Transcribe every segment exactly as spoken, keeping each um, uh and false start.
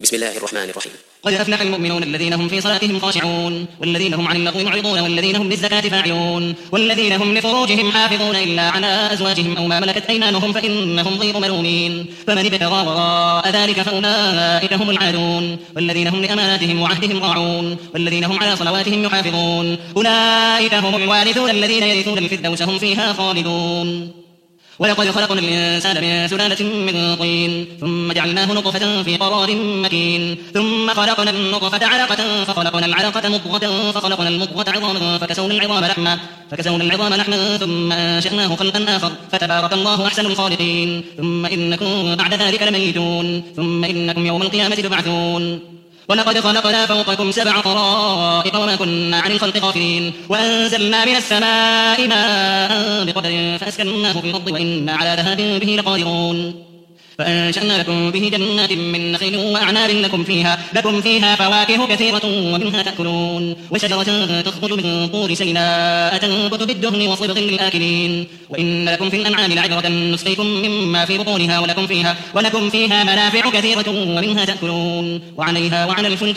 بسم الله الرحمن الرحيم. قد أفلح المؤمنون الذين هم في صلاتهم خاشعون والذين هم عن اللغو معرضون والذين هم للزكاة فاعلون والذين هم لفروجهم حافظون إلا على أزواجهم أو ما ملكت أيمانهم فإنهم غير ملومين فمن ابتغى وراء ذلك فأولئك هم العادون والذين هم لأماناتهم وعهدهم راعون والذين هم على صلواتهم يحافظون أولئك هم الوارثون الذين يرثون الفردوس هم فيها خالدون. ولقد خلقنا الإنسان من سلالة من طين ثم جعلناه نطفة في قرار مكين ثم خلقنا النطفة علقة فخلقنا العلقة مضغة فخلقنا المضغة عظاما فكسونا العظام لحما فكسونا العظام لحما ثم أنشأناه خلقا آخر فتبارك الله أحسن الخالقين. ثم إنكم بعد ذلك لميتون ثم إنكم يوم القيامة تبعثون. ولقد خلقنا فوقكم سبع طرائق وما كنا عن الخلق غافلين وأنزلنا من السماء ماء بقدر فأسكناه في الأرض وإنا على ذهاب به لقادرون. فأنشأنا لكم به جنات من نخيل وأعناب لكم فيها لكم فيها فواكه كثيرة ومنها تأكلون وشجرة تخرج من طور سيناء تنبت بالدهن وصبغ للآكلين. وإن لكم في الأنعام لعبرة نسقيكم مما في بطونها ولكم فيها ولكم فيها منافع كثيرة ومنها تأكلون وعليها وعلى الفلك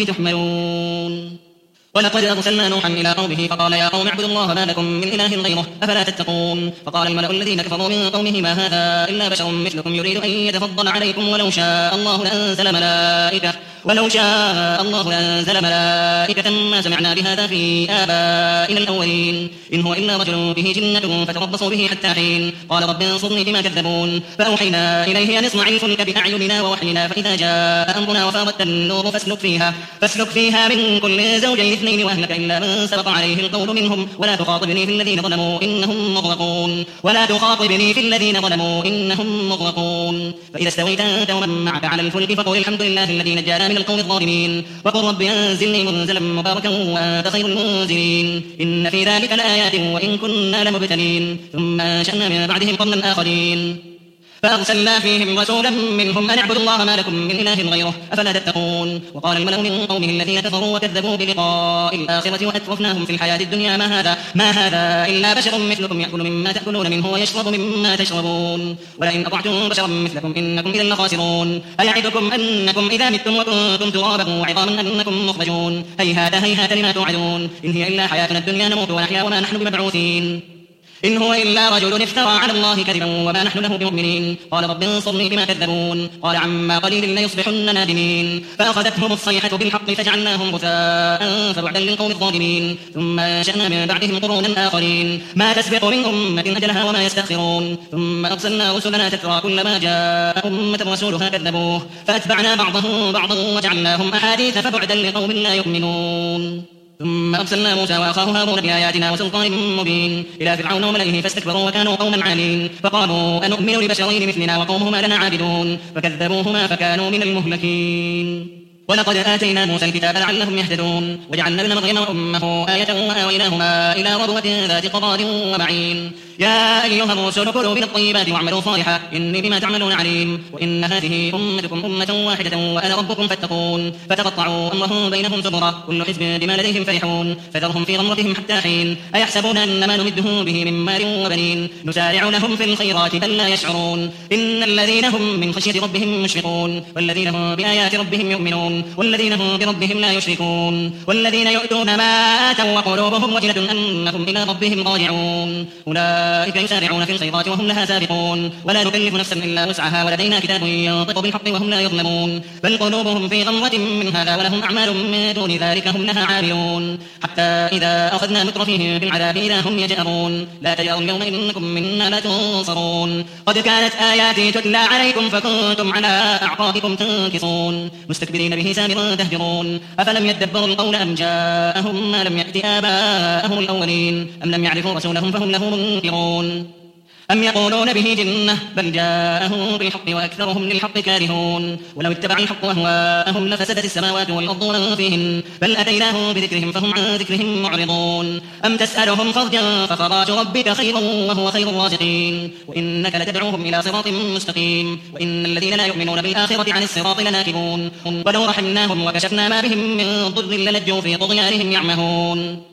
تحملون. ولقد أرسلنا نوحا إلى قومه فقال يا قوم اعبدوا الله ما لكم من إله غيره أفلا تتقون. فقال الملأ الذين كفروا من قومه ما هذا إلا بشر مثلكم يريد أن يتفضل عليكم ولو شاء الله لأنزل ملائكة ولو شاء الله لأنزل ملائكة ما سمعنا بهذا في آبائنا الأولين إن هو إلا رجل به جنة فتربصوا به حتى حين. قال رب انصرني بما كذبون. فأوحينا إليه أن اصنع الفلك بأعيننا ووحينا فإذا جاء أمرنا وفاضت النور فاسلك فيها فاسلك فيها من كل زوجين اثنين وأهلك إلا من سبق عليه القول منهم ولا تخاطبني في الذين ظلموا إنهم مغرقون ولا تخاطبني في الذين ظلموا إنهم مغرقون. فإذا استويت أنت ومن معك على الفلك فقل الحمد لله الذي نجانا من القوم الظالمين وقل رب أنزلني منزلا مباركا وأنت خير المنزلين إن في ذلك لآيات وإن كنا لمبتلين. ثم أنشأنا من بعدهم قرنا آخرين فأرسلنا فيهم رسولا منهم أن اعبدوا الله ما لكم من إله غيره أفلا تتقون. وقال الملأ من قومه الذين كفروا وكذبوا بلقاء الآخرة وأترفناهم في الحياة الدنيا ما هذا ما هذا إلا بشر مثلكم يأكل مما تأكلون منه ويشرب مما تشربون ولئن أطعتم بشرا مثلكم إنكم إذا لخاسرون. أيعدكم أنكم إذا متم وكنتم ترابا وعظاما أنكم مخرجون هيهات هيهات لما توعدون إن هي إلا حياتنا الدنيا نموت ونحيا وما نحن بمبعوثين إن هو إلا رجل افترى على الله كذبا وما نحن له بمؤمنين. قال رب انصرني بما كذبون. قال عما قليل ليصبحن نادمين فأخذتهم الصيحة بالحق فجعلناهم غثاء فبعدا للقوم الظالمين. ثم أنشأنا من بعدهم قرونا آخرين ما تسبق من أمة أجلها وما يستأخرون. ثم أرسلنا رسلنا تترى كلما جاء أمة رسولها كذبوه فأتبعنا بعضهم بعضا وجعلناهم أحاديث فبعدا لقوم لا يؤمنون. ثم أرسلنا موسى وأخاه هارون بآياتنا وسلطان مبين إلى فرعون وملئه فاستكبروا وكانوا قوما عالين فقالوا أنؤمن لبشرين مثلنا وقومهما لنا عابدون فكذبوهما فكانوا من المهلكين. ولقد آتينا موسى الكتاب لعلهم يهتدون وجعلنا ابن مريم وأمه آية وآويناهما إلى ربوة ذات قرار ومعين. يا أيها الرسل كلوا من الطيبات واعملوا صالحا إني بما تعملون عليم. وإن هذه أمتكم أمة واحدة وأنا ربكم فاتقون. فتقطعوا أمرهم بينهم زبرا كل حزب بما لديهم فرحون فذرهم في غمرتهم حتى حين. أيحسبون أن ما نمدهم به من مال وبنين نسارع لهم في الخيرات بل لا يشعرون. إن الذين هم من خشية ربهم مشفقون والذين هم بآيات ربهم يؤمنون والذين هم بربهم لا يشركون والذين يؤتون ما آتوا وقلوبهم وجلة أنهم إلى ربهم راجعون أولئك يسارعون في الخيرات وهم لها سابقون ولا نكلف نفسا إلا وسعها ولدينا كتاب ينطق بالحق وهم لا يظلمون بل قلوبهم في غمرة من هذا ولهم أعمال من دون ذلك هم لها عاملون حتى إذا أخذنا مترفيهم بالعذاب إذا هم يجأرون لا تجأروا اليوم إنكم منا لا تنصرون قد كانت آياتي تتلى عليكم فكنتم على أعقابكم تنكصون مستكبرين به سامرا تهجرون أفلم يدبروا القول أم جاءهم ما لم يأت آباءهم الأولين أم لم يعرفوا رسولهم فهم له منكرون أم يقولون به جنة بل جاءهم بالحق وأكثرهم للحق كارهون ولو اتبع الحق أهواءهم لفسدت السماوات والأرض ومن فيهن بل أتيناهم بذكرهم فهم عن ذكرهم معرضون أم تسألهم خرجا فخراج ربك خير وهو خير الرازقين وإنك لتدعوهم إلى صراط مستقيم وإن الذين لا يؤمنون بالآخرة عن الصراط لناكبون ولو رحمناهم وكشفنا ما بهم من ضر للجوا في طغيانهم يعمهون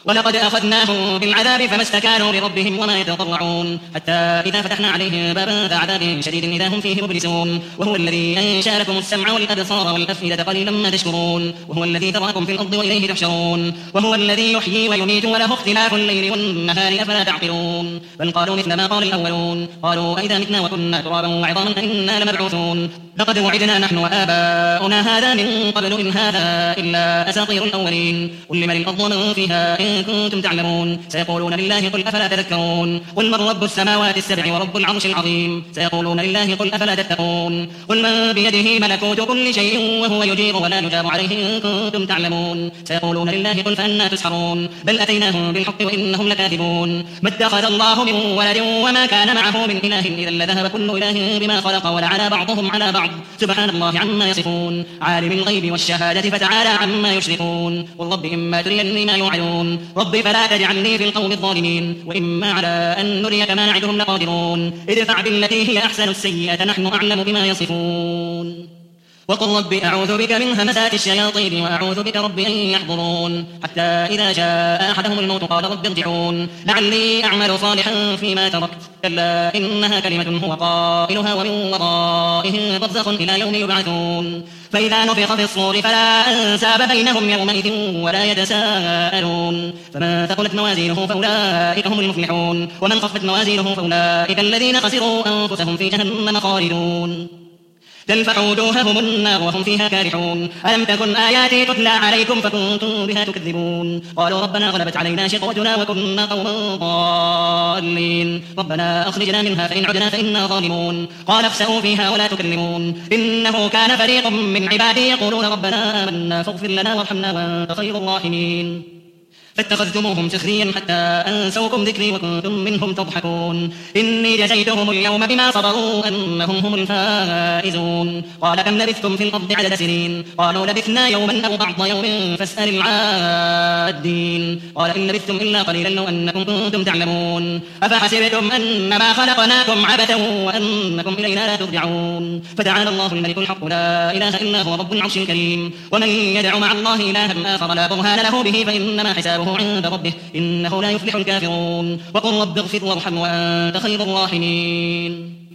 ولقد أخذناهم بالعذاب فما استكانوا لربهم وما يتضرعون حتى إذا فتحنا عليهم بابا ذا عذاب شديد إذا هم فيه مبلسون وهو الذي أنشأ لكم السمع والأبصار والأفئدة قليلا ما تشكرون وهو الذي ذرأكم في الأرض وإليه تحشرون وهو الذي يحيي ويميت وله اختلاف الليل والنهار أفلا تعقلون بل قالوا مثل ما قال الأولون قالوا أئذا متنا وكنا ترابا وعظاما أئنا لمبعوثون لقد وعدنا نحن وآباؤنا هذا من قبل إن هذا إلا أساطير الأولين قل لمن الأرض ومن فيها إن كنتم تعلمون سيقولون لله قل أفلا تذكرون قل من رب السماوات السبع ورب العرش العظيم سيقولون لله قل أفلا تتقون قل من بيده ملكوت كل شيء وهو يجير ولا يجار عليه إن كنتم تعلمون سيقولون لله قل فأنا تسحرون بل أتيناهم بالحق وإنهم لكاذبون ما اتخذ الله من ولد وما كان معه من إله إذا لذهب كل إله بما خلق ولعلى بعضهم على بعض سبحان الله عما يصفون عالم الغيب والشهادة فتعالى عما يشركون والرب إما تريني ما يوعدون رب فلا تجعلني في القوم الظالمين وإما على أن نريك ما نعدهم لقادرون ادفع بالتي هي أحسن السيئة نحن أعلم بما يصفون وقل رب أعوذ بك من همسات الشياطين وأعوذ بك رب أن يحضرون حتى إذا جاء أحدهم الموت قال رب ارجعون لعلي أعمل صالحا فيما تركت كلا إنها كلمة هو قائلها ومن ورائهم برزخ إلى يوم يبعثون فإذا نفخ في الصور فلا أنساب بينهم يومئذ ولا يتساءلون فمن ثقلت موازينه فأولئك هم المفلحون ومن خفت موازينه فأولئك الذين خسروا أنفسهم في جهنم خالدون تلفح وجوههم النار وهم فيها كارحون ألم تكن آياتي تتلى عليكم فكنتم بها تكذبون قالوا ربنا غلبت علينا شقوتنا وكنا قوما ضالين ربنا أخرجنا منها فإن عدنا فإنا ظالمون قال اخسئوا فيها ولا تكلمون إنه كان فريق من عبادي يقولون ربنا آمنا فاغفر لنا وارحمنا وأنت خير الراحمين فاتخذتموهم سخريا حتى أنسوكم ذكري وكنتم منهم تضحكون إني جزيتهم اليوم بما صبروا أنهم هم الفائزون قال كم لبثتم في الأرض عدد سنين قالوا لبثنا يوما أو بعض يوم فاسأل العادين قال إن لبثتم إلا قليلا لو أنكم كنتم تعلمون أفحسبتم أنما خلقناكم عبثا وأنكم إلينا لا ترجعون فتعالى الله الملك الحق لا إله إلا هو رب العرش الكريم ومن يدع مع الله إلها آخر لا برهان له به فإنما حسابه عند ربه إنه لا يفلح الكافرون وقل رب اغفر وارحم وأنت خير الراحمين